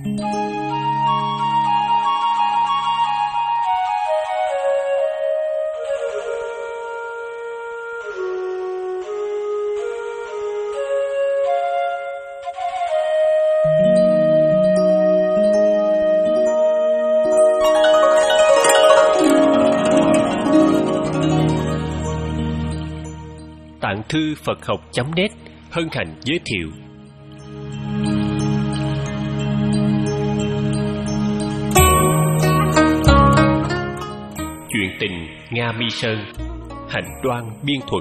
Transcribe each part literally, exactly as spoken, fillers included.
Tạng thư Phật học chấm net hân hạnh giới thiệu Chuyện tình Nga Mi Sơn, Hạnh Đoan biên thuật.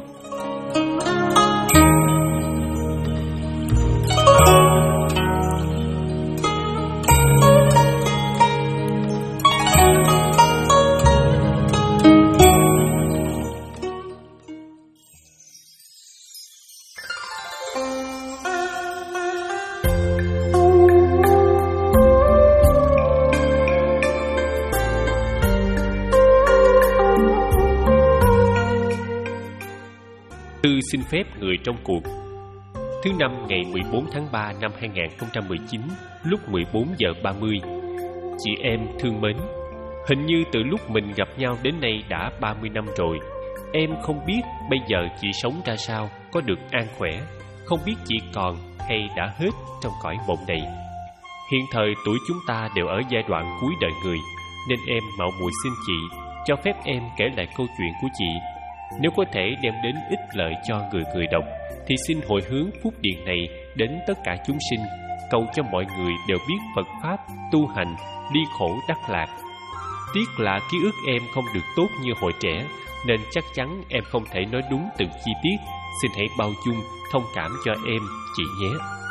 Tư xin phép người trong cuộc. Thứ năm ngày mười bốn tháng ba năm hai nghìn không trăm mười chín, lúc mười bốn giờ ba mươi. Chị em thương mến, hình như từ lúc mình gặp nhau đến nay đã ba mươi năm rồi. Em không biết bây giờ chị sống ra sao, có được an khỏe, không biết chị còn hay đã hết trong cõi mộng này. Hiện thời tuổi chúng ta đều ở giai đoạn cuối đời người, nên em mạo muội xin chị cho phép em kể lại câu chuyện của chị. Nếu có thể đem đến ích lợi cho người người đọc, thì xin hồi hướng phúc điền này đến tất cả chúng sinh, cầu cho mọi người đều biết Phật Pháp, tu hành, ly khổ đắc lạc. Tiếc là ký ức em không được tốt như hồi trẻ, nên chắc chắn em không thể nói đúng từng chi tiết. Xin hãy bao dung, thông cảm cho em, chị nhé.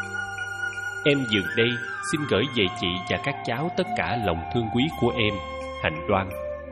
Em dừng đây, xin gửi về chị và các cháu tất cả lòng thương quý của em, Hạnh Đoan.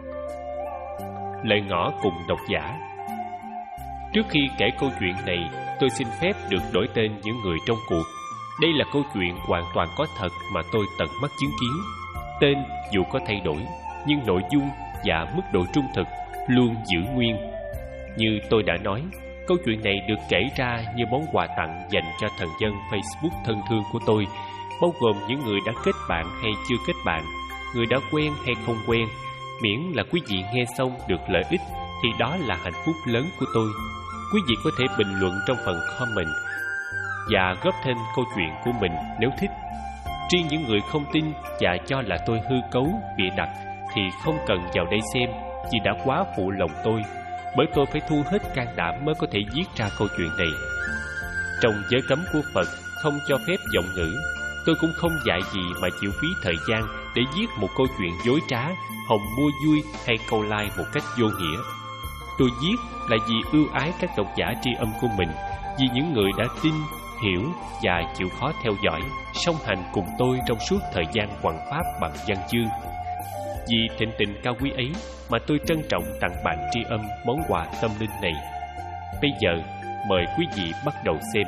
Lời ngỏ cùng độc giả. Trước khi kể câu chuyện này, tôi xin phép được đổi tên những người trong cuộc. Đây là câu chuyện hoàn toàn có thật mà tôi tận mắt chứng kiến. Tên dù có thay đổi, nhưng nội dung và mức độ trung thực luôn giữ nguyên. Như tôi đã nói, câu chuyện này được kể ra như món quà tặng dành cho thần dân Facebook thân thương của tôi, bao gồm những người đã kết bạn hay chưa kết bạn, người đã quen hay không quen. Miễn là quý vị nghe xong được lợi ích thì đó là hạnh phúc lớn của tôi. Quý vị có thể bình luận trong phần comment và góp thêm câu chuyện của mình nếu thích. Riêng những người không tin và cho là tôi hư cấu, bịa đặt thì không cần vào đây xem, vì đã quá phụ lòng tôi, bởi tôi phải thu hết can đảm mới có thể viết ra câu chuyện này. Trong giới cấm của Phật không cho phép giọng ngữ, tôi cũng không dạy gì mà chịu phí thời gian để viết một câu chuyện dối trá, hòng mua vui hay câu like một cách vô nghĩa. Tôi viết là vì ưu ái các độc giả tri âm của mình, vì những người đã tin, hiểu và chịu khó theo dõi, song hành cùng tôi trong suốt thời gian hoằng pháp bằng văn chương. Vì thịnh tình cao quý ấy mà tôi trân trọng tặng bạn tri âm món quà tâm linh này. Bây giờ, mời quý vị bắt đầu xem.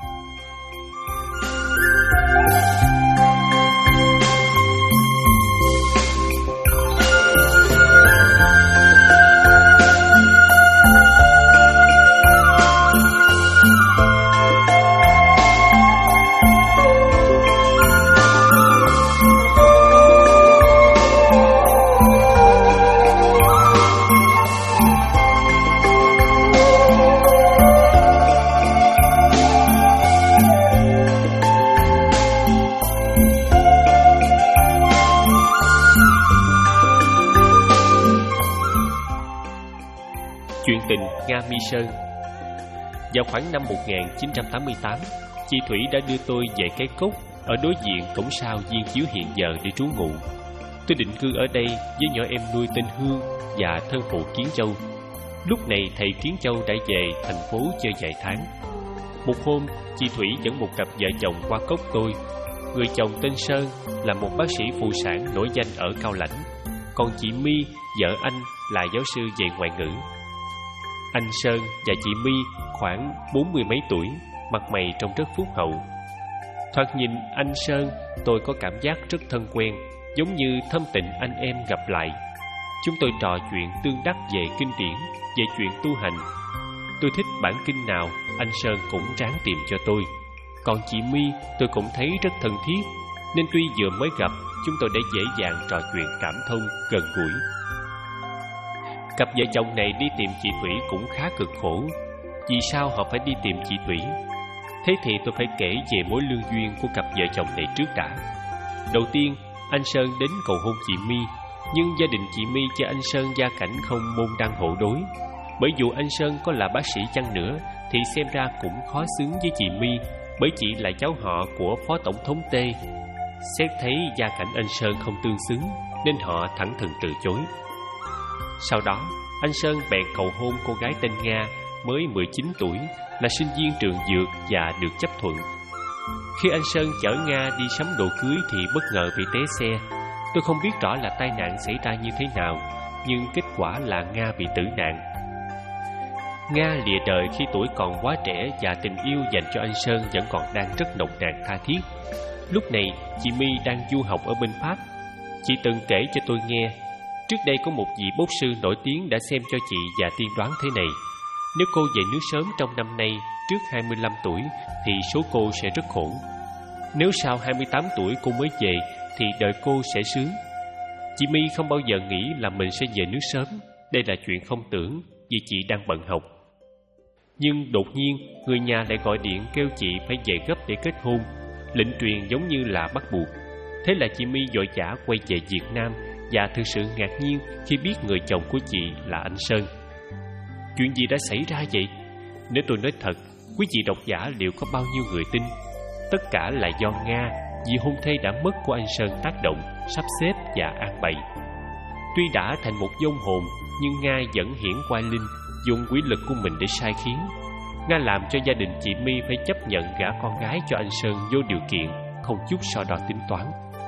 Chuyện tình Nga Mi Sơn. Vào khoảng năm một nghìn chín trăm tám mươi tám, chị Thủy đã đưa tôi về cái cốc ở đối diện cổng sau Viên Chiếu hiện giờ để trú ngụ. Tôi định cư ở đây với nhỏ em nuôi tên Hương và thân phụ Kiến Châu. Lúc này thầy Kiến Châu đã về thành phố chơi vài tháng. Một hôm, chị Thủy dẫn một cặp vợ chồng qua cốc tôi. Người chồng tên Sơn là một bác sĩ phụ sản nổi danh ở Cao Lãnh, còn chị My, vợ anh, là giáo sư dạy ngoại ngữ. Anh Sơn và chị My khoảng bốn mươi mấy tuổi, mặt mày trông rất phúc hậu. Thoạt nhìn anh Sơn, tôi có cảm giác rất thân quen, giống như thâm tình anh em gặp lại. Chúng tôi trò chuyện tương đắc về kinh điển, về chuyện tu hành. Tôi thích bản kinh nào, anh Sơn cũng ráng tìm cho tôi. Còn chị My tôi cũng thấy rất thân thiết. nên tuy vừa mới gặp, chúng tôi đã dễ dàng trò chuyện cảm thông, gần gũi. Cặp vợ chồng này đi tìm chị Thủy cũng khá cực khổ. Vì sao họ phải đi tìm chị Thủy? Thế thì tôi phải kể về mối lương duyên của cặp vợ chồng này trước đã. Đầu tiên, anh Sơn đến cầu hôn chị My, nhưng gia đình chị My cho anh Sơn gia cảnh không môn đăng hộ đối. Bởi dù anh Sơn có là bác sĩ chăng nữa thì xem ra cũng khó xứng với chị My, bởi chị là cháu họ của Phó Tổng thống T. Xét thấy gia cảnh anh Sơn không tương xứng nên họ thẳng thừng từ chối. Sau đó, anh Sơn bèn cầu hôn cô gái tên Nga, mới mười chín tuổi, là sinh viên trường dược và được chấp thuận. Khi anh Sơn chở Nga đi sắm đồ cưới thì bất ngờ bị té xe. Tôi không biết rõ là tai nạn xảy ra như thế nào, nhưng kết quả là Nga bị tử nạn. Nga lìa đời khi tuổi còn quá trẻ và tình yêu dành cho anh Sơn vẫn còn đang rất nồng nàn tha thiết. Lúc này, chị My đang du học ở bên Pháp. Chị từng kể cho tôi nghe, trước đây có một vị bốc sư nổi tiếng đã xem cho chị và tiên đoán thế này: nếu cô về nước sớm trong năm nay trước hai mươi lăm tuổi thì số cô sẽ rất khổ. Nếu sau hai mươi tám tuổi cô mới về thì đời cô sẽ sướng. Chị My không bao giờ nghĩ là mình sẽ về nước sớm. Đây là chuyện không tưởng vì chị đang bận học. Nhưng đột nhiên người nhà lại gọi điện kêu chị phải về gấp để kết hôn. Lệnh truyền giống như là bắt buộc. Thế là chị My vội vã quay về Việt Nam và thực sự ngạc nhiên khi biết người chồng của chị là anh Sơn. Chuyện gì đã xảy ra vậy? Nếu tôi nói thật, quý vị độc giả liệu có bao nhiêu người tin? Tất cả là do Nga, vì hôn thê đã mất của anh Sơn tác động, sắp xếp và an bày. Tuy đã thành một vong hồn, nhưng Nga vẫn hiển oai linh, dùng quỷ lực của mình để sai khiến. Nga làm cho gia đình chị My phải chấp nhận gả con gái cho anh Sơn vô điều kiện, không chút so đo tính toán.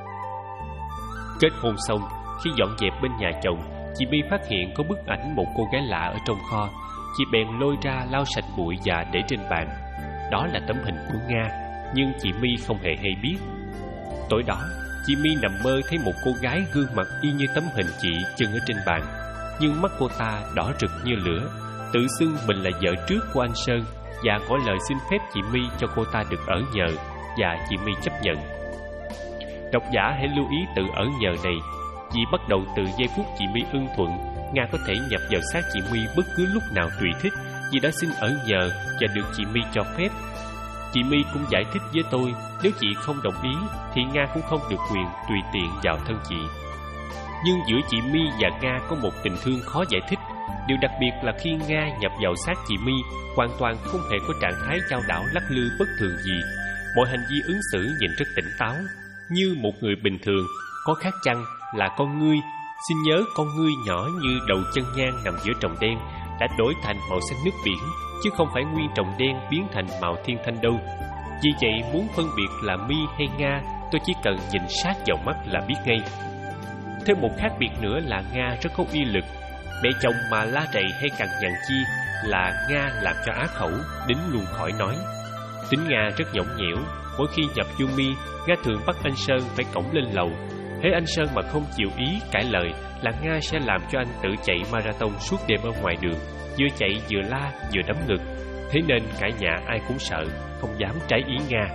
Kết hôn xong, khi dọn dẹp bên nhà chồng, chị My phát hiện có bức ảnh một cô gái lạ ở trong kho. Chị bèn lôi ra lau sạch bụi và để trên bàn. Đó là tấm hình của Nga, nhưng chị My không hề hay biết. Tối đó, chị My nằm mơ thấy một cô gái gương mặt y như tấm hình chị chân ở trên bàn, nhưng mắt cô ta đỏ rực như lửa, tự xưng mình là vợ trước của anh Sơn và có lời xin phép chị My cho cô ta được ở nhờ, và chị My chấp nhận. Độc giả hãy lưu ý từ ở nhờ này, vì bắt đầu từ giây phút chị My ưng thuận, Nga có thể nhập vào xác chị My bất cứ lúc nào tùy thích, vì đã xin ở nhờ và được chị My cho phép. Chị My cũng giải thích với tôi, nếu chị không đồng ý thì Nga cũng không được quyền tùy tiện vào thân chị. Nhưng giữa chị My và Nga có một tình thương khó giải thích. Điều đặc biệt là khi Nga nhập vào xác chị My, hoàn toàn không hề có trạng thái chao đảo lắc lư bất thường gì. Mọi hành vi ứng xử nhìn rất tỉnh táo, như một người bình thường. Có khác chăng là con ngươi, xin nhớ con ngươi nhỏ như đầu chân nhang nằm giữa tròng đen đã đổi thành màu xanh nước biển, chứ không phải nguyên tròng đen biến thành màu thiên thanh đâu. Vì vậy muốn phân biệt là My hay Nga, tôi chỉ cần nhìn sát vào mắt là biết ngay. Thêm một khác biệt nữa là Nga rất có uy lực. Mẹ chồng mà la rầy hay cằn nhằn chi là Nga làm cho á khẩu, đến luôn khỏi nói. Tính Nga rất nhõng nhẽo. Mỗi khi nhập vô Mi, Nga thường bắt anh Sơn phải cõng lên lầu. Hễ anh Sơn mà không chịu ý cãi lời là Nga sẽ làm cho anh tự chạy marathon suốt đêm ở ngoài đường, vừa chạy vừa la vừa đấm ngực. Thế nên cả nhà ai cũng sợ, không dám trái ý Nga.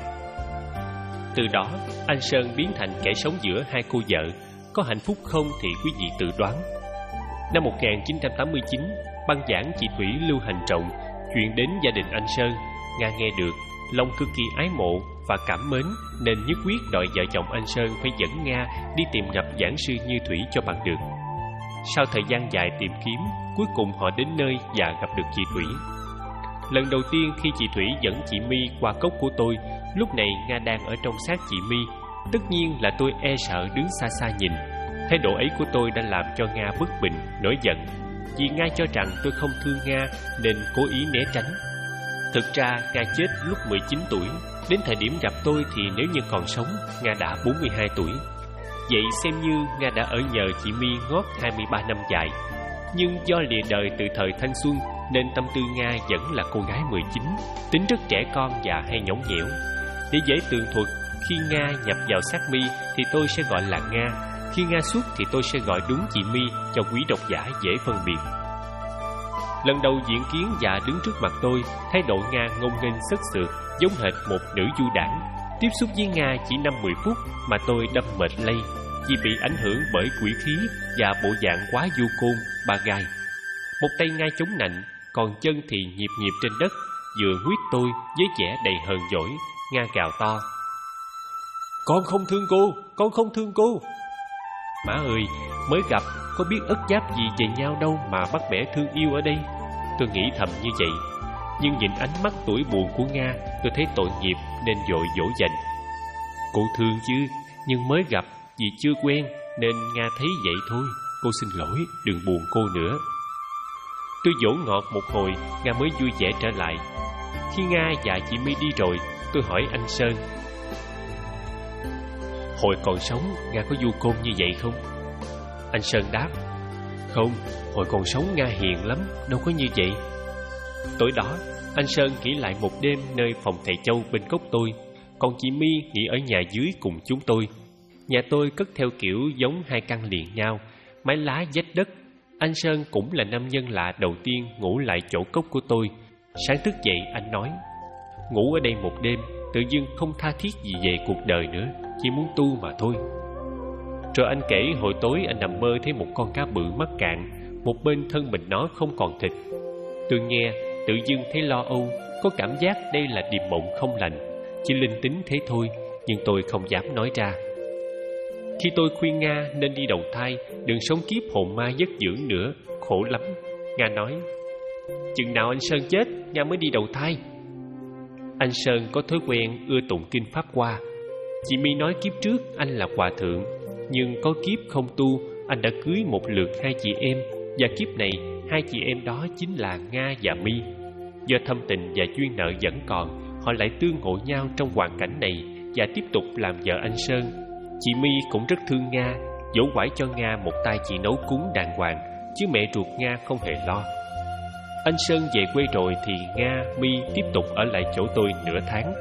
Từ đó, anh Sơn biến thành kẻ sống giữa hai cô vợ. Có hạnh phúc không thì quý vị tự đoán. Năm một nghìn chín trăm tám mươi chín, băng giảng chị Thủy lưu hành trọng chuyện đến gia đình anh Sơn. Nga nghe được, lòng cực kỳ ái mộ và cảm mến, nên nhất quyết đòi vợ chồng anh Sơn phải dẫn Nga đi tìm gặp giảng sư Như Thủy cho bằng được. Sau thời gian dài tìm kiếm, cuối cùng họ đến nơi và gặp được chị Thủy. Lần đầu tiên khi chị Thủy dẫn chị My qua cốc của tôi, lúc này Nga đang ở trong xác chị My. Tất nhiên là tôi e sợ đứng xa xa nhìn. Thái độ ấy của tôi đã làm cho Nga bất bình, nổi giận. Vì Nga cho rằng tôi không thương Nga nên cố ý né tránh. Thực ra Nga chết lúc mười chín tuổi. Đến thời điểm gặp tôi thì nếu như còn sống, Nga đã bốn mươi hai tuổi. Vậy xem như Nga đã ở nhờ chị My ngót hai mươi ba năm dài. Nhưng do lìa đời từ thời thanh xuân nên tâm tư Nga vẫn là cô gái mười chín, tính rất trẻ con và hay nhõng nhẽo. Để dễ tường thuật, khi Nga nhập vào xác My thì tôi sẽ gọi là Nga, khi Nga xuất thì tôi sẽ gọi đúng chị My cho quý độc giả dễ phân biệt. Lần đầu diễn kiến và đứng trước mặt tôi, thái độ Nga ngông nghênh sất sượt, giống hệt một nữ du đảng. Tiếp xúc với Nga chỉ năm mười phút mà tôi đâm mệt lây, vì bị ảnh hưởng bởi quỷ khí và bộ dạng quá du côn, ba gai. Một tay Nga chống nạnh, còn chân thì nhịp nhịp trên đất, vừa nguyết tôi với vẻ đầy hờn dỗi. Nga gào to: "Con không thương cô, con không thương cô." Má ơi, mới gặp, có biết ất giáp gì về nhau đâu mà bắt bẻ thương yêu ở đây. Tôi nghĩ thầm như vậy, nhưng nhìn ánh mắt tủi buồn của Nga, tôi thấy tội nghiệp nên vội dỗ dành: "Cô thương chứ, nhưng mới gặp, vì chưa quen nên Nga thấy vậy thôi. Cô xin lỗi, đừng buồn cô nữa." Tôi dỗ ngọt một hồi, Nga mới vui vẻ trở lại. Khi Nga và chị My đi rồi, tôi hỏi anh Sơn: "Hồi còn sống, Nga có du côn như vậy không?" Anh Sơn đáp: "Không, hồi còn sống Nga hiền lắm, đâu có như vậy." Tối đó, anh Sơn nghỉ lại một đêm nơi phòng thầy Châu bên cốc tôi, còn chị My nghỉ ở nhà dưới cùng chúng tôi. Nhà tôi cất theo kiểu giống hai căn liền nhau, mái lá vách đất. Anh Sơn cũng là nam nhân lạ đầu tiên ngủ lại chỗ cốc của tôi. Sáng thức dậy anh nói: "Ngủ ở đây một đêm, tự dưng không tha thiết gì về cuộc đời nữa, chỉ muốn tu mà thôi." Rồi anh kể hồi tối anh nằm mơ thấy một con cá bự mắc cạn, một bên thân mình nó không còn thịt. Tôi nghe, tự dưng thấy lo âu, có cảm giác đây là điềm mộng không lành, chỉ linh tính thế thôi, nhưng tôi không dám nói ra. Khi tôi khuyên Nga nên đi đầu thai, đừng sống kiếp hồn ma giấc dưỡng nữa, khổ lắm, Nga nói: "Chừng nào anh Sơn chết, Nga mới đi đầu thai." Anh Sơn có thói quen ưa tụng kinh Pháp Hoa. Chị My nói kiếp trước anh là hòa thượng, nhưng có kiếp không tu, anh đã cưới một lượt hai chị em, và kiếp này hai chị em đó chính là Nga và My. Do thâm tình và duyên nợ vẫn còn, họ lại tương ngộ nhau trong hoàn cảnh này và tiếp tục làm vợ anh Sơn. Chị My cũng rất thương Nga, dỗ quải cho Nga một tay chị nấu cúng đàng hoàng, chứ mẹ ruột Nga không hề lo. Anh Sơn về quê rồi thì Nga, My tiếp tục ở lại chỗ tôi nửa tháng.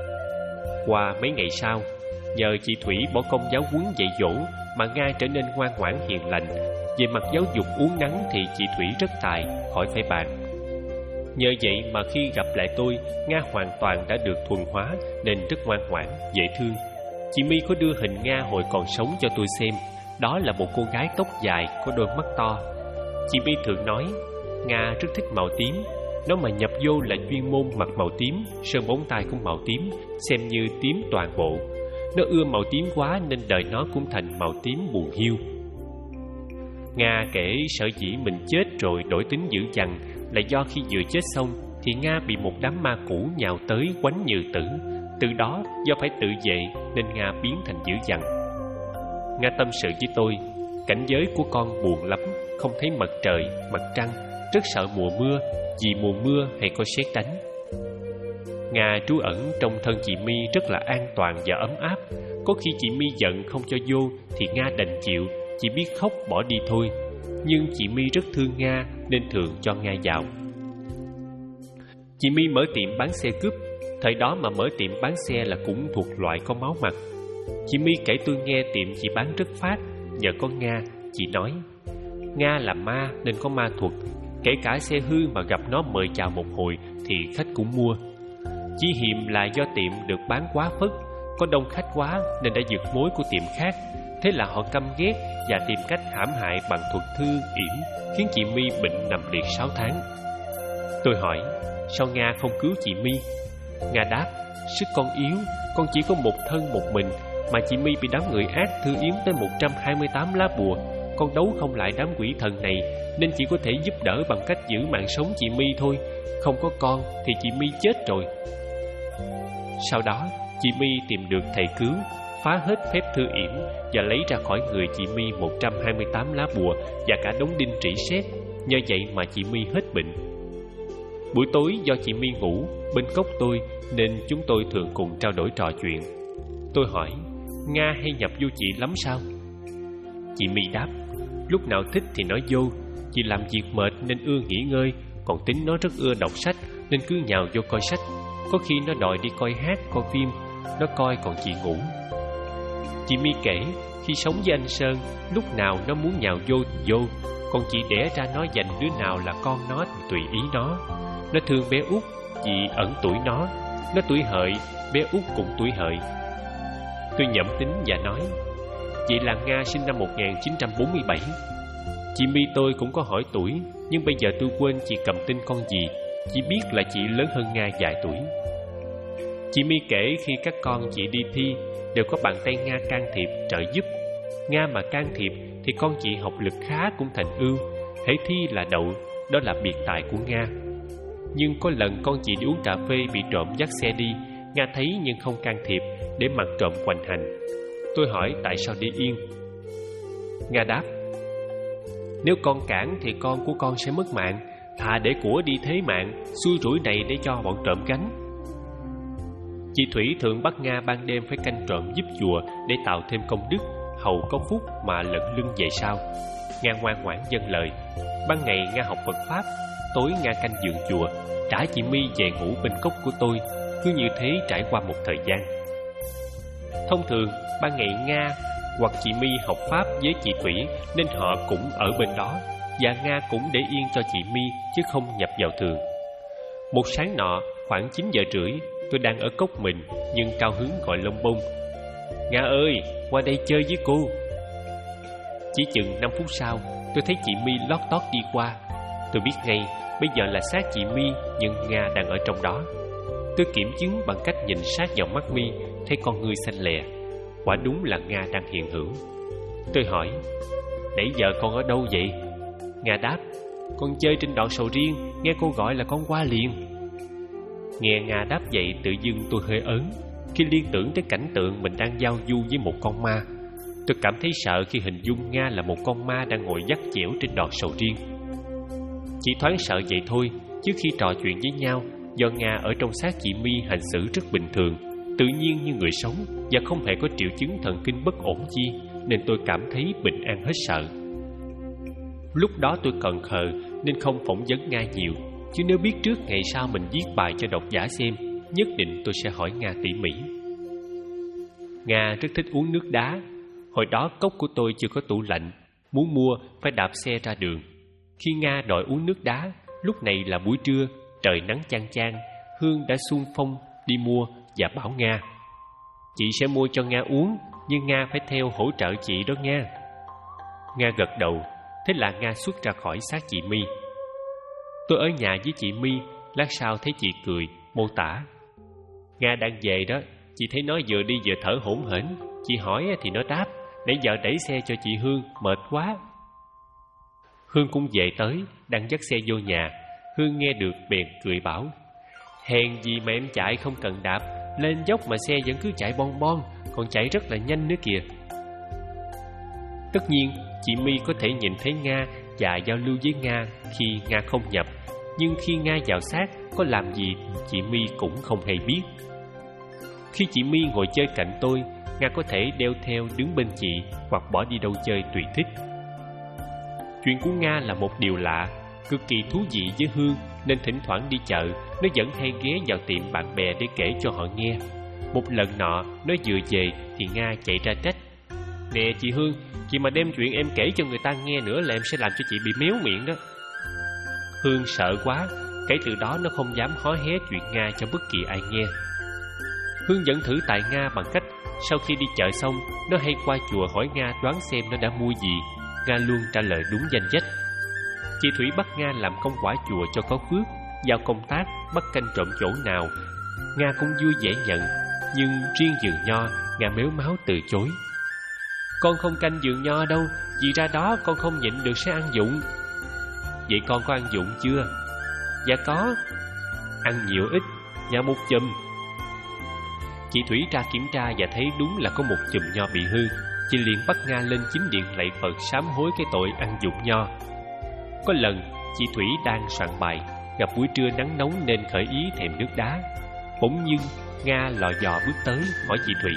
Qua mấy ngày sau, nhờ chị Thủy bỏ công giáo huấn dạy dỗ mà Nga trở nên ngoan ngoãn hiền lành. Về mặt giáo dục uốn nắn thì chị Thủy rất tài, khỏi phải bàn. Nhờ vậy mà khi gặp lại tôi, Nga hoàn toàn đã được thuần hóa nên rất ngoan ngoãn, dễ thương. Chị My có đưa hình Nga hồi còn sống cho tôi xem. Đó là một cô gái tóc dài, có đôi mắt to. Chị My thường nói Nga rất thích màu tím. Nó mà nhập vô là chuyên môn mặc màu tím, sơn móng tay cũng màu tím, xem như tím toàn bộ. Nó ưa màu tím quá nên đời nó cũng thành màu tím buồn hiu. Nga kể sở dĩ mình chết rồi đổi tính dữ dằn là do khi vừa chết xong thì Nga bị một đám ma cũ nhào tới quánh như tử. Từ đó do phải tự vệ nên Nga biến thành dữ dằn. Nga tâm sự với tôi: cảnh giới của con buồn lắm, không thấy mặt trời, mặt trăng, rất sợ mùa mưa, vì mùa mưa hay có sét đánh. Nga trú ẩn trong thân chị My rất là an toàn và ấm áp. Có khi chị My giận không cho vô thì Nga đành chịu, chỉ biết khóc bỏ đi thôi. Nhưng chị My rất thương Nga nên thường cho Nga vào. Chị My mở tiệm bán xe cướp. Thời đó mà mở tiệm bán xe là cũng thuộc loại có máu mặt. Chị My kể tôi nghe tiệm chị bán rất phát. Nhờ có Nga, chị nói Nga là ma nên có ma thuật. Kể cả xe hư mà gặp nó mời chào một hồi thì khách cũng mua. Chỉ hiềm là do tiệm được bán quá phất, có đông khách quá nên đã giật mối của tiệm khác. Thế là họ căm ghét và tìm cách hãm hại bằng thuật thư yểm, khiến chị My bệnh nằm liệt sáu tháng. Tôi hỏi sao Nga không cứu chị My? Nga đáp: sức con yếu, con chỉ có một thân một mình, mà chị My bị đám người ác thư yếm tới một trăm hai mươi tám lá bùa. Con đấu không lại đám quỷ thần này nên chỉ có thể giúp đỡ bằng cách giữ mạng sống chị My thôi. Không có con thì chị My chết rồi. Sau đó chị My tìm được thầy cứu, phá hết phép thư yểm và lấy ra khỏi người chị My một trăm hai mươi tám lá bùa và cả đống đinh trĩ sét. Nhờ vậy mà chị My hết bệnh. Buổi tối do chị My ngủ bên cốc tôi nên chúng tôi thường cùng trao đổi trò chuyện. Tôi hỏi Nga hay nhập vô chị lắm sao? Chị My đáp: lúc nào thích thì nói vô. Chị làm việc mệt nên ưa nghỉ ngơi, còn tính nó rất ưa đọc sách nên cứ nhào vô coi sách. Có khi nó đòi đi coi hát, coi phim. Nó coi còn chị ngủ. Chị My kể khi sống với anh Sơn, lúc nào nó muốn nhào vô thì vô, còn chị đẻ ra nó dành đứa nào là con nó thì tùy ý nó. Nó thương bé út vì ẩn tuổi nó, Nó tuổi Hợi, bé út cũng tuổi Hợi. Tôi nhẩm tính và nói: vậy là Nga sinh năm một nghìn chín trăm bốn mươi bảy. Chị My tôi cũng có hỏi tuổi, nhưng bây giờ tôi quên chị cầm tên con gì, chỉ biết là chị lớn hơn Nga vài tuổi. Chị My kể khi các con chị đi thi đều có bàn tay Nga can thiệp trợ giúp. Nga mà can thiệp thì con chị học lực khá cũng thành ưu, hễ thi là đậu, đó là biệt tài của Nga. Nhưng có lần con chị đi uống cà phê bị trộm dắt xe đi, Nga thấy nhưng không can thiệp, để mặc trộm hoành hành. Tôi hỏi tại sao để yên. Nga đáp: nếu con cản thì con của con sẽ mất mạng, thà để của đi thế mạng, xui rủi này để cho bọn trộm gánh. Chị Thủy thường bắt Nga ban đêm phải canh trộm giúp chùa để tạo thêm công đức, hầu có phúc mà lận lưng về sau. Nga ngoan ngoãn vâng lời. Ban ngày Nga học Phật pháp, tối Nga canh giường chùa, trả chị My về ngủ bên cốc của tôi. Cứ như thế trải qua một thời gian. Thông thường ban ngày Nga hoặc chị My học pháp với chị Thủy, nên họ cũng ở bên đó, và Nga cũng để yên cho chị My chứ không nhập vào thường. Một sáng nọ khoảng chín giờ rưỡi, tôi đang ở cốc mình nhưng cao hứng gọi lông bông: Nga ơi, qua đây chơi với cô. Chỉ chừng năm phút sau, tôi thấy chị My lót tót đi qua. Tôi biết ngay bây giờ là xác chị My, nhưng Nga đang ở trong đó. Tôi kiểm chứng bằng cách nhìn sát vào mắt My, thấy con ngươi xanh lè. Quả đúng là Nga đang hiện hữu. Tôi hỏi: nãy giờ con ở đâu vậy? Nga đáp: con chơi trên đoạn sầu riêng, nghe cô gọi là con qua liền. Nghe Nga đáp vậy, tự dưng tôi hơi ớn khi liên tưởng tới cảnh tượng mình đang giao du với một con ma. Tôi cảm thấy sợ khi hình dung Nga là một con ma đang ngồi dắt dẻo trên đọt sầu riêng. Chỉ thoáng sợ vậy thôi, chứ khi trò chuyện với nhau, do Nga ở trong xác chị My hành xử rất bình thường, tự nhiên như người sống, và không hề có triệu chứng thần kinh bất ổn chi, nên tôi cảm thấy bình an hết sợ. Lúc đó tôi cần khờ nên không phỏng vấn Nga nhiều, chứ nếu biết trước ngày sau mình viết bài cho độc giả xem, nhất định tôi sẽ hỏi Nga tỉ mỉ. Nga rất thích uống nước đá. Hồi đó cốc của tôi chưa có tủ lạnh, muốn mua phải đạp xe ra đường. Khi Nga đòi uống nước đá, lúc này là buổi trưa, trời nắng chang chang, Hương đã xung phong đi mua và bảo Nga: chị sẽ mua cho Nga uống, nhưng Nga phải theo hỗ trợ chị đó Nga. Nga gật đầu. Thế là Nga xuất ra khỏi xác chị My. Tôi ở nhà với chị My, lát sau thấy chị cười, mô tả: Nga đang về đó, chị thấy nó vừa đi vừa thở hổn hển. Chị hỏi thì nó đáp: nãy giờ đẩy xe cho chị Hương, mệt quá. Hương cũng về tới, đang dắt xe vô nhà. Hương nghe được bèn cười bảo: hèn gì mà em chạy không cần đạp, lên dốc mà xe vẫn cứ chạy bon bon, còn chạy rất là nhanh nữa kìa. Tất nhiên chị My có thể nhìn thấy Nga và giao lưu với Nga khi Nga không nhập, nhưng khi Nga vào xác có làm gì chị My cũng không hay biết. Khi chị My ngồi chơi cạnh tôi, Nga có thể đeo theo đứng bên chị, hoặc bỏ đi đâu chơi tùy thích. Chuyện của Nga là một điều lạ, cực kỳ thú vị với Hương, nên thỉnh thoảng đi chợ, nó vẫn hay ghé vào tiệm bạn bè để kể cho họ nghe. Một lần nọ, nó vừa về thì Nga chạy ra trách: nè chị Hương, chị mà đem chuyện em kể cho người ta nghe nữa là em sẽ làm cho chị bị méo miệng đó. Hương sợ quá, kể từ đó nó không dám hó hé chuyện Nga cho bất kỳ ai nghe. Hương vẫn thử tại Nga bằng cách sau khi đi chợ xong, nó hay qua chùa hỏi Nga đoán xem nó đã mua gì. Nga luôn trả lời đúng danh sách. Chị Thủy bắt Nga làm công quả chùa cho có phước, giao công tác bắt canh trộm chỗ nào, Nga cũng vui vẻ nhận. Nhưng riêng vườn nho, Nga mếu máo từ chối: con không canh vườn nho đâu, vì ra đó con không nhịn được sẽ ăn dụng. Vậy con có ăn dụng chưa? Dạ có. Ăn nhiều ít? Dạ một chùm. Chị Thủy ra kiểm tra và thấy đúng là có một chùm nho bị hư. Chị liền bắt Nga lên chính điện lạy Phật sám hối cái tội ăn dụng nho. Có lần chị Thủy đang soạn bài, gặp buổi trưa nắng nóng nên khởi ý thèm nước đá. Bỗng nhiên Nga lò dò bước tới hỏi chị Thủy: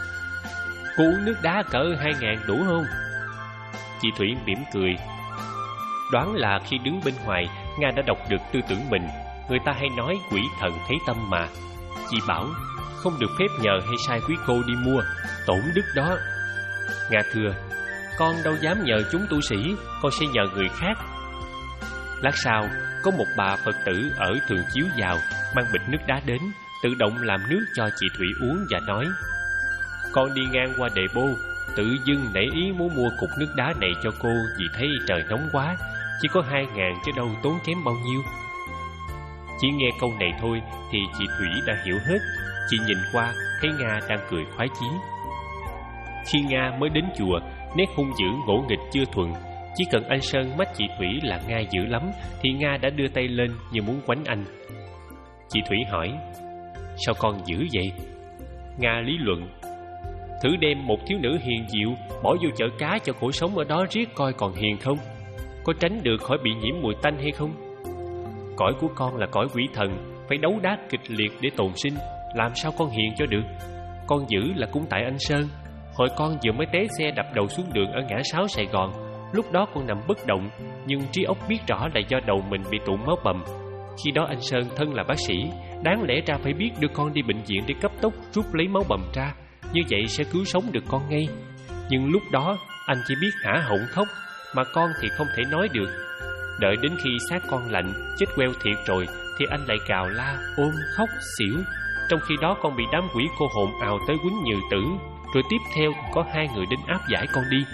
cô uống nước đá cỡ hai ngàn đủ không? Chị Thủy mỉm cười. Đoán là khi đứng bên ngoài, Nga đã đọc được tư tưởng mình. Người ta hay nói quỷ thần thấy tâm mà. Chị bảo không được phép nhờ hay sai quý cô đi mua, tổn đức đó. Nga thưa: con đâu dám nhờ chúng tu sĩ, con sẽ nhờ người khác. Lát sau, có một bà Phật tử ở Thường Chiếu vào, mang bịch nước đá đến. tự động làm nước cho chị Thủy uống và nói: Con đi ngang qua đề bô, tự dưng nảy ý muốn mua cục nước đá này cho cô vì thấy trời nóng quá, chỉ có hai ngàn chứ đâu tốn kém bao nhiêu. Chỉ nghe câu này thôi thì chị Thủy đã hiểu hết. Chị nhìn qua thấy Nga đang cười khoái chí. Khi Nga mới đến chùa, nét hung dữ ngỗ nghịch chưa thuần. Chỉ cần anh Sơn mách chị Thủy là Nga dữ lắm thì Nga đã đưa tay lên như muốn quánh anh. Chị Thủy hỏi: Sao con dữ vậy? Nga lý luận: Thử đem một thiếu nữ hiền dịu bỏ vô chợ cá cho cổ sống ở đó riết coi còn hiền không? Có tránh được khỏi bị nhiễm mùi tanh hay không? Cõi của con là cõi quỷ thần, phải đấu đá kịch liệt để tồn sinh, làm sao con hiền cho được? Con dữ là cũng tại anh Sơn. Hồi con vừa mới té xe đập đầu xuống đường ở ngã sáu Sài Gòn. Lúc đó con nằm bất động, nhưng trí óc biết rõ là do đầu mình bị tụ máu bầm. Khi đó anh Sơn thân là bác sĩ, đáng lẽ ra phải biết đưa con đi bệnh viện để cấp tốc rút lấy máu bầm ra, như vậy sẽ cứu sống được con ngay. Nhưng lúc đó anh chỉ biết hả họng khóc, mà con thì không thể nói được. Đợi đến khi xác con lạnh, chết queo thiệt rồi, thì anh lại cào la, ôm khóc, xỉu. Trong khi đó con bị đám quỷ cô hồn ào tới quýnh Như Tử, rồi tiếp theo có hai người đến áp giải con đi.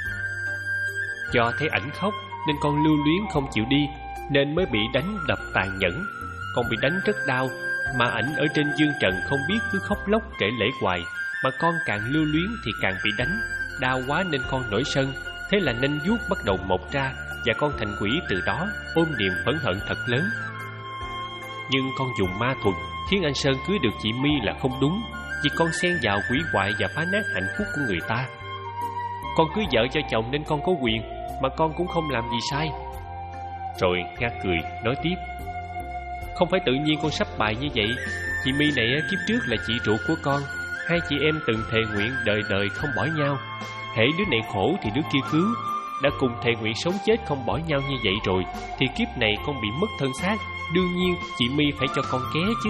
Do thấy ảnh khóc nên con lưu luyến không chịu đi, nên mới bị đánh đập tàn nhẫn. Con bị đánh rất đau, mà ảnh ở trên dương trần không biết cứ khóc lóc kể lể hoài, mà con càng lưu luyến thì càng bị đánh. Đau quá nên con nổi sân, thế là nanh vuốt bắt đầu mọc ra, và con thành quỷ từ đó, ôm niềm phẫn hận thật lớn. Nhưng con dùng ma thuật khiến anh Sơn cưới được chị My là không đúng, vì con xen vào quỷ hoại và phá nát hạnh phúc của người ta. Con cưới vợ cho chồng nên con có quyền, mà con cũng không làm gì sai. Rồi Nga cười nói tiếp: Không phải tự nhiên con sắp bài như vậy. Chị My này kiếp trước là chị ruột của con. Hai chị em từng thề nguyện đời đời không bỏ nhau. Hễ đứa này khổ thì đứa kia cứu. Đã cùng thề nguyện sống chết không bỏ nhau như vậy rồi, thì kiếp này con bị mất thân xác, đương nhiên chị My phải cho con ké chứ.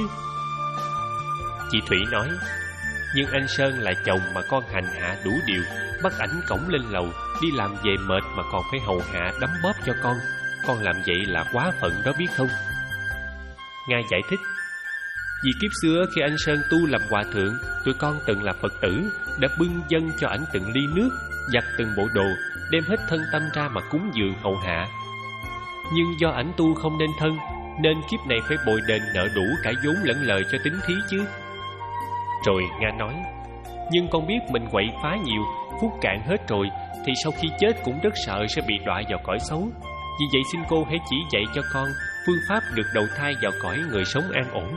Chị Thủy nói: Nhưng anh Sơn là chồng mà con hành hạ đủ điều, bắt ảnh cõng lên lầu, đi làm về mệt mà còn phải hầu hạ đấm bóp cho con. Con làm vậy là quá phận đó biết không? Nga giải thích: Vì kiếp xưa khi anh Sơn tu làm hòa thượng, tụi con từng là Phật tử, đã bưng dâng cho ảnh từng ly nước, giặt từng bộ đồ, đem hết thân tâm ra mà cúng dường hầu hạ. Nhưng do ảnh tu không nên thân, nên kiếp này phải bồi đền nợ đủ cả vốn lẫn lời cho tính thí chứ. Rồi Nga nói: Nhưng con biết mình quậy phá nhiều, phúc cạn hết rồi, thì sau khi chết cũng rất sợ sẽ bị đọa vào cõi xấu. Vì vậy xin cô hãy chỉ dạy cho con phương pháp được đầu thai vào cõi người sống an ổn.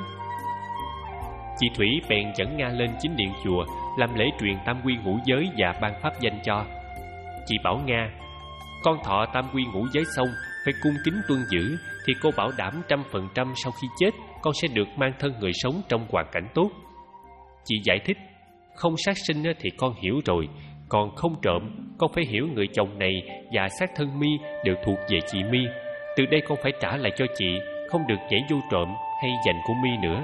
Chị Thủy bèn dẫn Nga lên chính điện chùa, làm lễ truyền tam quy ngũ giới và ban pháp danh cho. Chị bảo Nga: Con thọ tam quy ngũ giới xong, phải cung kính tuân giữ, thì cô bảo đảm trăm phần trăm sau khi chết con sẽ được mang thân người sống trong hoàn cảnh tốt. Chị giải thích: Không sát sinh thì con hiểu rồi, còn không trộm, con phải hiểu người chồng này và xác thân My đều thuộc về chị My. Từ đây con phải trả lại cho chị, không được nhảy vô trộm hay giành của My nữa.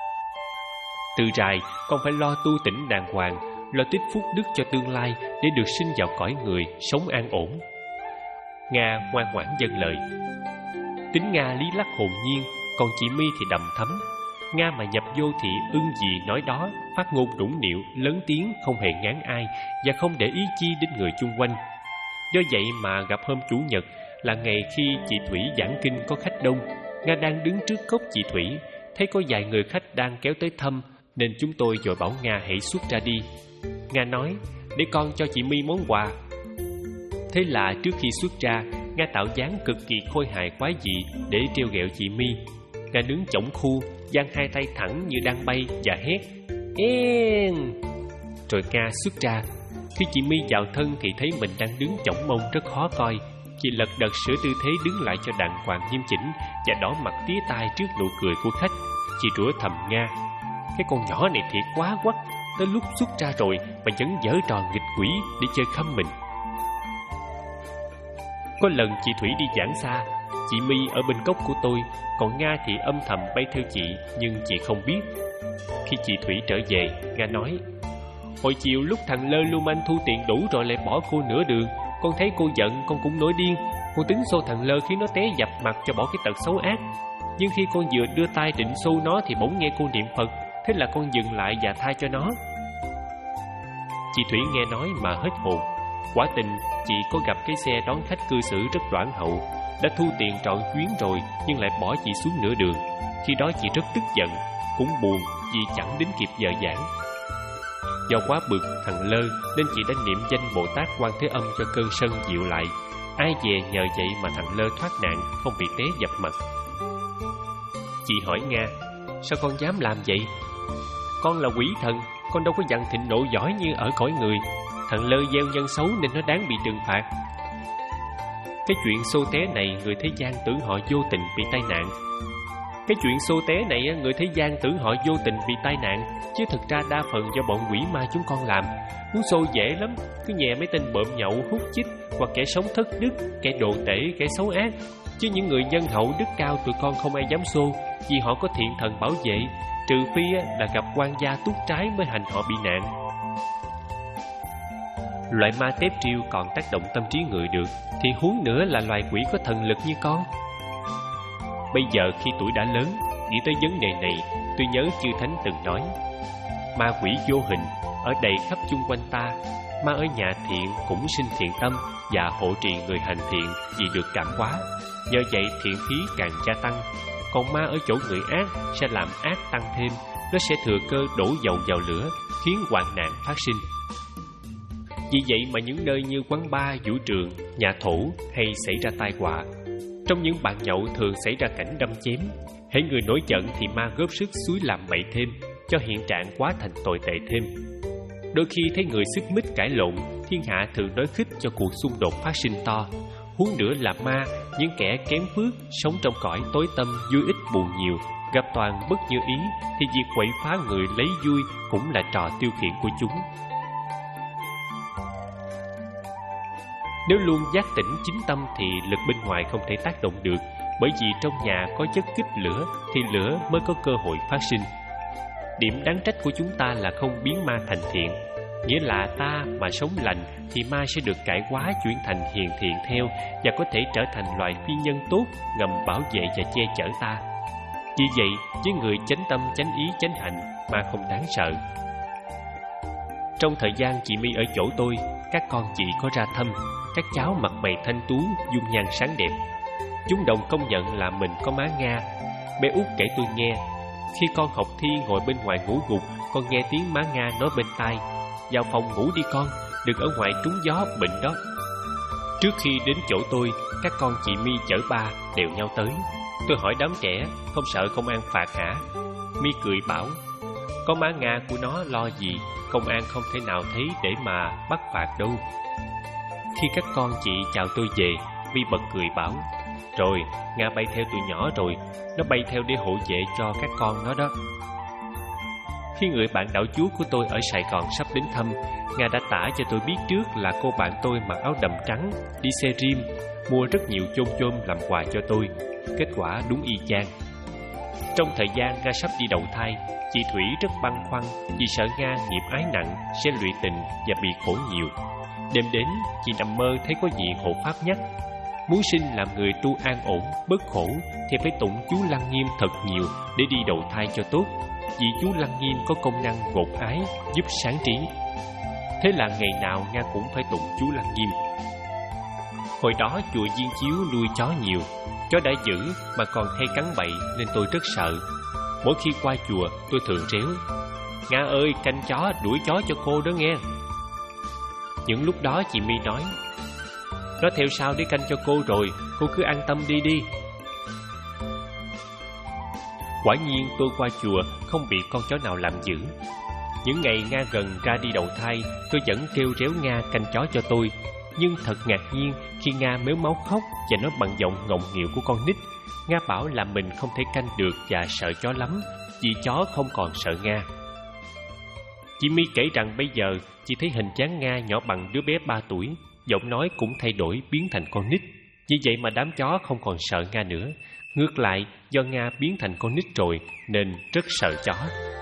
Từ rày con phải lo tu tỉnh đàng hoàng, lo tích phúc đức cho tương lai để được sinh vào cõi người sống an ổn. Nga ngoan ngoãn vâng lời. Tính Nga lý lắc hồn nhiên, còn chị My thì đầm thấm. Nga mà nhập vô thì ưng gì nói đó, phát ngôn nũng nịu, lớn tiếng, không hề ngán ai và không để ý chi đến người chung quanh. Do vậy mà gặp hôm Chủ nhật là ngày khi chị Thủy giảng kinh có khách đông, Nga đang đứng trước cốc chị Thủy, thấy có vài người khách đang kéo tới thăm, nên chúng tôi vội bảo Nga hãy xuất ra đi. Nga nói: Để con cho chị My món quà. Thế là trước khi xuất ra, Nga tạo dáng cực kỳ khôi hài quái dị để trêu ghẹo chị My. Nga đứng chổng khu, giang hai tay thẳng như đang bay và hét: "Em!" Rồi Nga xuất ra. Khi chị My vào thân thì thấy mình đang đứng chổng mông rất khó coi. Chị lật đật sửa tư thế đứng lại cho đàng hoàng nghiêm chỉnh và đỏ mặt tía tai trước nụ cười của khách. Chị rủa thầm Nga: "Cái con nhỏ này thiệt quá quắc, tới lúc xuất ra rồi mà vẫn giở trò nghịch quỷ để chơi khăm mình." Có lần chị Thủy đi giảng xa, chị My ở bên cốc của tôi, còn Nga thì âm thầm bay theo chị, nhưng chị không biết. Khi chị Thủy trở về, Nga nói: "Hồi chiều lúc thằng Lơ Lưu Manh thu tiền đủ rồi lại bỏ cô nửa đường, con thấy cô giận con cũng nổi điên. Con tính xô thằng Lơ khiến nó té dập mặt cho bỏ cái tật xấu ác. Nhưng khi con vừa đưa tay định xô nó thì bỗng nghe cô niệm Phật, thế là con dừng lại và tha cho nó. Chị Thủy nghe nói mà hết hồn. Quả tình chị có gặp cái xe đón khách cư xử rất đoản hậu, đã thu tiền trọn chuyến rồi nhưng lại bỏ chị xuống nửa đường. Khi đó chị rất tức giận, cũng buồn vì chẳng đến kịp dở dãn. Do quá bực thằng Lơ nên chị đã niệm danh Bồ Tát Quan Thế Âm cho cơn sân dịu lại. Ai về nhờ vậy mà thằng Lơ thoát nạn, không bị té dập mặt. Chị hỏi Nga, sao con dám làm vậy? Con là quỷ thần, con đâu có dằn thịnh nộ giỏi như ở cõi người. Thằng Lơ gieo nhân xấu nên nó đáng bị trừng phạt. Cái chuyện xô té này người thế gian tưởng họ vô tình bị tai nạn. Cái chuyện xô té này người thế gian tưởng họ vô tình bị tai nạn, chứ thực ra đa phần do bọn quỷ ma chúng con làm. Muốn xô dễ lắm, cứ nhẹ mấy tên bợm nhậu, hút chích, hoặc kẻ sống thất đức, kẻ đồ tể, kẻ xấu ác. Chứ những người nhân hậu đức cao tụi con không ai dám xô, vì họ có thiện thần bảo vệ, trừ phi là gặp quan gia túc trái mới hành họ bị nạn. Loại ma tép triêu còn tác động tâm trí người được, thì huống nữa là loài quỷ có thần lực như con. Bây giờ khi tuổi đã lớn, nghĩ tới vấn đề này, tôi nhớ chư Thánh từng nói: ma quỷ vô hình ở đầy khắp chung quanh ta. Ma ở nhà thiện cũng sinh thiện tâm và hộ trì người hành thiện vì được cảm hóa. Nhờ vậy thiện khí càng gia tăng. Còn ma ở chỗ người ác sẽ làm ác tăng thêm, nó sẽ thừa cơ đổ dầu vào lửa, khiến hoạn nạn phát sinh. Vì vậy mà những nơi như quán bar, vũ trường, nhà thổ hay xảy ra tai họa. Trong những bàn nhậu thường xảy ra cảnh đâm chém. Hễ người nổi giận thì ma góp sức xúi làm bậy thêm, cho hiện trạng quá thành tồi tệ thêm. Đôi khi thấy người xích mích cãi lộn, thiên hạ thường nói khích cho cuộc xung đột phát sinh to. Huống nữa là ma, những kẻ kém phước, sống trong cõi tối tăm, vui ít buồn nhiều, gặp toàn bất như ý, thì việc quậy phá người lấy vui cũng là trò tiêu khiển của chúng. Nếu luôn giác tỉnh chính tâm thì lực bên ngoài không thể tác động được, bởi vì trong nhà có chất kích lửa thì lửa mới có cơ hội phát sinh. Điểm đáng trách của chúng ta là không biến ma thành thiện, nghĩa là ta mà sống lành thì ma sẽ được cải hóa chuyển thành hiền thiện theo, và có thể trở thành loài phi nhân tốt ngầm bảo vệ và che chở ta. Vì vậy, với người chánh tâm, chánh ý, chánh hạnh, ma không đáng sợ. Trong thời gian chị My ở chỗ tôi, các con chị có ra thăm. Các cháu mặt mày thanh tú, dung nhan sáng đẹp. Chúng đồng công nhận là mình có má Nga. Bé út kể tôi nghe, khi con học thi ngồi bên ngoài ngủ gục, con nghe tiếng má Nga nói bên tai: vào phòng ngủ đi con, đừng ở ngoài trúng gió bệnh đó. Trước khi đến chỗ tôi, các con chị My chở ba đều nhau tới. Tôi hỏi đám trẻ, không sợ công an phạt hả? My cười bảo: có má Nga của nó lo gì, công an không thể nào thấy để mà bắt phạt đâu. Khi các con chị chào tôi về, My bật cười bảo: rồi, Nga bay theo tụi nhỏ rồi, nó bay theo để hộ vệ cho các con nó đó. Khi người bạn đạo chúa của tôi ở Sài Gòn sắp đến thăm, Nga đã tả cho tôi biết trước là cô bạn tôi mặc áo đầm trắng, đi xe rim, mua rất nhiều chôm chôm làm quà cho tôi. Kết quả đúng y chang. Trong thời gian Nga sắp đi đầu thai, chị Thủy rất băn khoăn vì sợ Nga nghiệp ái nặng, sẽ lụy tình và bị khổ nhiều. Đêm đến, chị nằm mơ thấy có vị hộ pháp nhắc: muốn sinh làm người tu an ổn, bớt khổ thì phải tụng chú Lăng Nghiêm thật nhiều để đi đầu thai cho tốt. Vì chú Lăng Nghiêm có công năng gột ái, giúp sáng trí. Thế là ngày nào Nga cũng phải tụng chú Lăng Nghiêm. Hồi đó chùa Viên Chiếu nuôi chó nhiều, chó đã dữ mà còn hay cắn bậy nên tôi rất sợ. Mỗi khi qua chùa tôi thường réo: Nga ơi, canh chó, đuổi chó cho cô đó nghe. Những lúc đó chị My nói: nó theo sau để canh cho cô rồi, cô cứ an tâm đi đi. Quả nhiên tôi qua chùa không bị con chó nào làm dữ. Những ngày Nga gần ra đi đầu thai, tôi vẫn kêu réo Nga canh chó cho tôi. Nhưng thật ngạc nhiên khi Nga mếu máu khóc và nói bằng giọng ngọng nghịu của con nít. Nga bảo là mình không thể canh được và sợ chó lắm, vì chó không còn sợ Nga. Chị My kể rằng bây giờ chị thấy hình dáng Nga nhỏ bằng đứa bé ba tuổi, giọng nói cũng thay đổi biến thành con nít. Vì vậy mà đám chó không còn sợ Nga nữa. Ngược lại, do Nga biến thành con nít rồi nên rất sợ chó.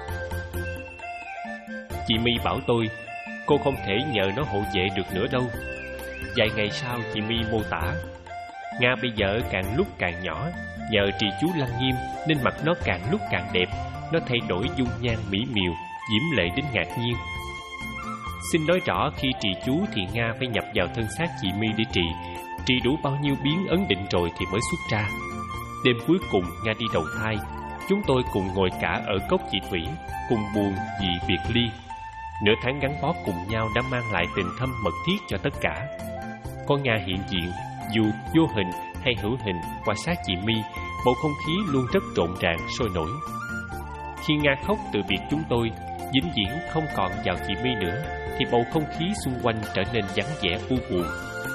Chị My bảo tôi, cô không thể nhờ nó hộ vệ được nữa đâu. Vài ngày sau, chị My mô tả: Nga bây giờ càng lúc càng nhỏ, nhờ trì chú Lăng Nghiêm nên mặt nó càng lúc càng đẹp, nó thay đổi dung nhan mỹ miều, diễm lệ đến ngạc nhiên. Xin nói rõ khi trì chú thì Nga phải nhập vào thân xác chị My để trì. Trì đủ bao nhiêu biến ấn định rồi thì mới xuất ra. Đêm cuối cùng Nga đi đầu thai, chúng tôi cùng ngồi cả ở cốc chị Thủy, cùng buồn vì biệt ly. Nửa tháng gắn bó cùng nhau đã mang lại tình thâm mật thiết cho tất cả. Con Nga hiện diện, dù vô hình hay hữu hình qua xác chị My, bầu không khí luôn rất rộn ràng, sôi nổi. Khi Nga khóc từ biệt chúng tôi, vĩnh viễn không còn vào chị My nữa, thì bầu không khí xung quanh trở nên vắng vẻ u buồn.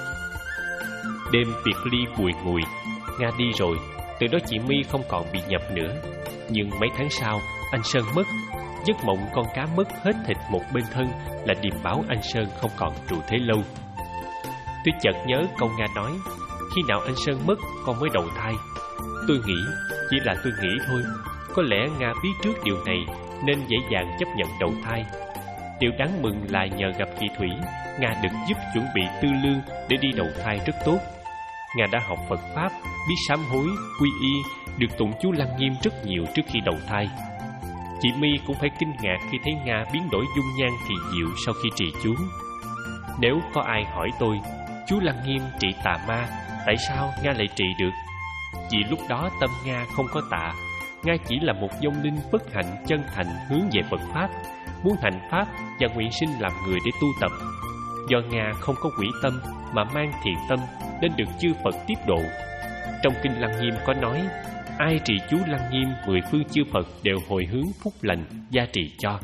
Đêm biệt ly bùi ngùi, Nga đi rồi, từ đó chị My không còn bị nhập nữa. Nhưng mấy tháng sau, anh Sơn mất. Giấc mộng con cá mất hết thịt một bên thân là điềm báo anh Sơn không còn trụ thế lâu. Tôi chợt nhớ câu Nga nói, khi nào anh Sơn mất con mới đầu thai. Tôi nghĩ, chỉ là tôi nghĩ thôi. Có lẽ Nga biết trước điều này nên dễ dàng chấp nhận đầu thai. Điều đáng mừng là nhờ gặp chị Thủy, Nga được giúp chuẩn bị tư lương để đi đầu thai rất tốt. Nga đã học Phật Pháp, biết sám hối, quy y, được tụng chú Lăng Nghiêm rất nhiều trước khi đầu thai. Chị My cũng phải kinh ngạc khi thấy Nga biến đổi dung nhan kỳ diệu sau khi trì chú. Nếu có ai hỏi tôi, chú Lăng Nghiêm trị tà ma, tại sao Nga lại trị được? Vì lúc đó tâm Nga không có tà, Nga chỉ là một vong linh bất hạnh chân thành hướng về Phật Pháp, muốn hành Pháp và nguyện sinh làm người để tu tập. Do Nga không có quỷ tâm mà mang thiện tâm nên được chư Phật tiếp độ. Trong Kinh Lăng Nghiêm có nói, ai trì chú Lăng Nghiêm, mười phương chư Phật đều hồi hướng phúc lành gia trì cho.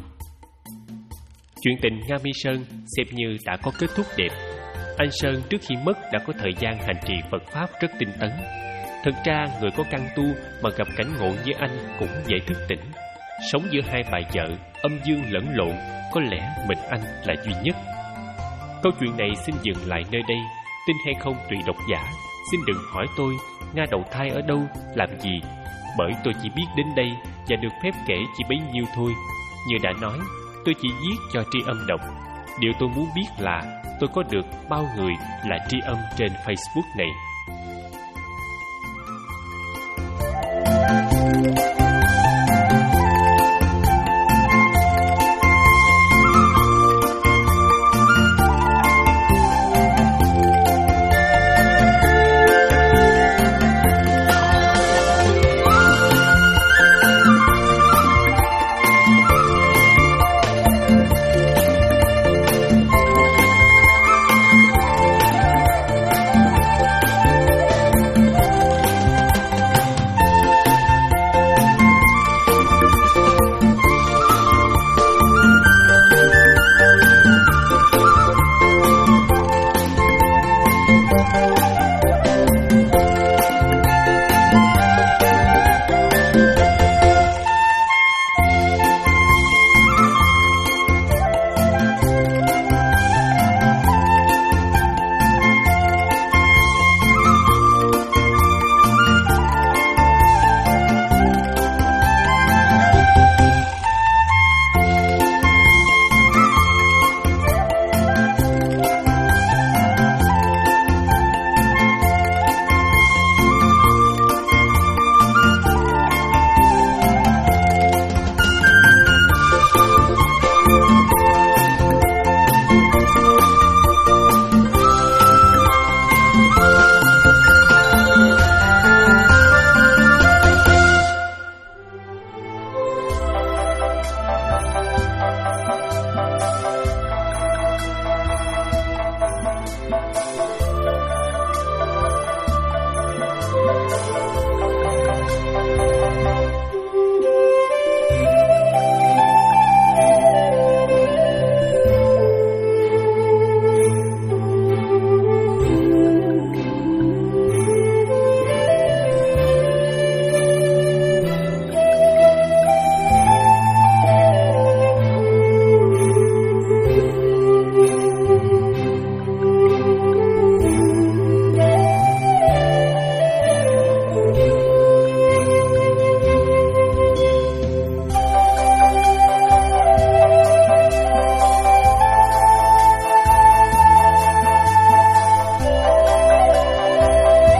Chuyện tình Nga My Sơn xem như đã có kết thúc đẹp. Anh Sơn trước khi mất đã có thời gian hành trì Phật Pháp rất tinh tấn. Thực ra người có căn tu mà gặp cảnh ngộ như anh cũng dễ thức tỉnh. Sống giữa hai bà vợ, âm dương lẫn lộn, có lẽ mình anh là duy nhất. Câu chuyện này xin dừng lại nơi đây. Tin hay không tùy độc giả. Xin đừng hỏi tôi Nga đầu thai ở đâu, làm gì, bởi tôi chỉ biết đến đây và được phép kể chỉ bấy nhiêu thôi. Như đã nói, tôi chỉ viết cho tri âm đọc. Điều tôi muốn biết là tôi có được bao người là tri âm trên Facebook này.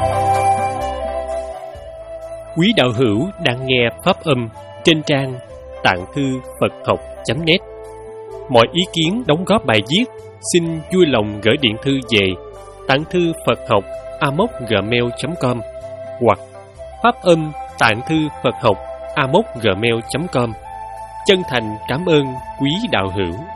Quý đạo hữu đang nghe pháp âm trên trang tạng thư phật học chấm net. Mọi ý kiến đóng góp bài viết xin vui lòng gửi điện thư về tạng thư phật học a m o gmail chấm com hoặc phát âm tạng thư phật học a m o gmail chấm com. Chân thành cảm ơn quý đạo hữu.